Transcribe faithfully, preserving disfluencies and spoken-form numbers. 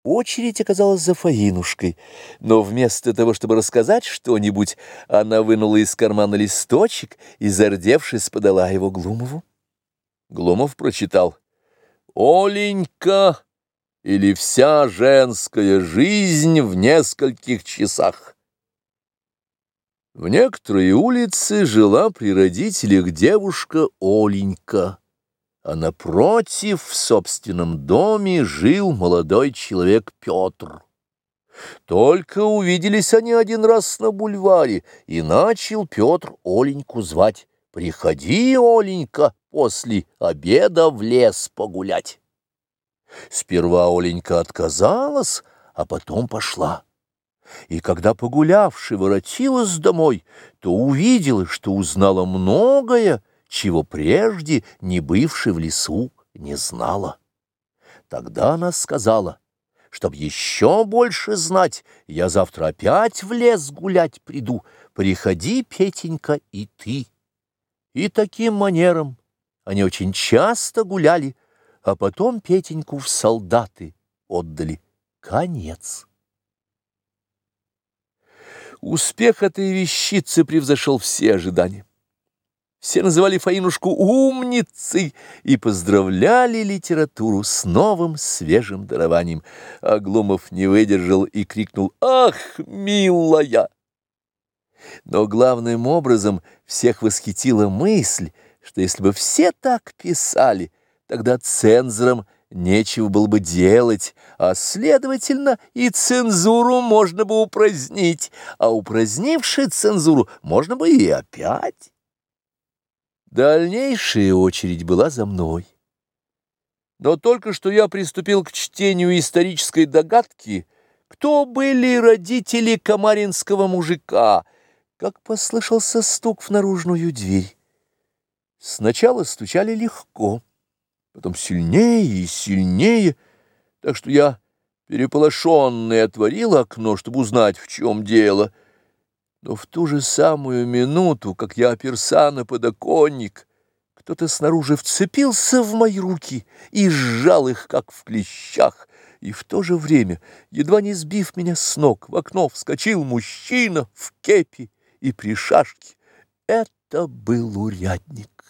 Очередь оказалась за Фаинушкой, но вместо того, чтобы рассказать что-нибудь, она вынула из кармана листочек и, зардевшись, подала его Глумову. Глумов прочитал: «Оленька или вся женская жизнь в нескольких часах». В некоторой улице жила при родителях девушка Оленька, а напротив, в собственном доме, жил молодой человек Петр. Только увиделись они один раз на бульваре, и начал Петр Оленьку звать: «Приходи, Оленька, после обеда в лес погулять». Сперва Оленька отказалась, а потом пошла. И когда погулявши воротилась домой, то увидела, что узнала многое, чего прежде, не бывши в лесу, не знала. Тогда она сказала: «Чтоб еще больше знать, я завтра опять в лес гулять приду. Приходи, Петенька, и ты». И таким манером они очень часто гуляли, а потом Петеньку в солдаты отдали. Конец. Успех этой вещицы превзошел все ожидания. Все называли Фаинушку умницей и поздравляли литературу с новым свежим дарованием. А Глумов не выдержал и крикнул: «Ах, милая!» Но главным образом всех восхитила мысль, что если бы все так писали, тогда цензорам нечего было бы делать, а, следовательно, и цензуру можно бы упразднить, а упразднивши цензуру, можно бы и опять. Дальнейшая очередь была за мной. Но только что я приступил к чтению исторической догадки, кто были родители камаринского мужика, как послышался стук в наружную дверь. Сначала стучали легко, потом сильнее и сильнее, так что я, переполошенный, отворил окно, чтобы узнать, в чем дело. Но в ту же самую минуту, как я оперся на подоконник, кто-то снаружи вцепился в мои руки и сжал их, как в клещах, и в то же время, едва не сбив меня с ног, в окно вскочил мужчина в кепи и при шашке. Это был урядник.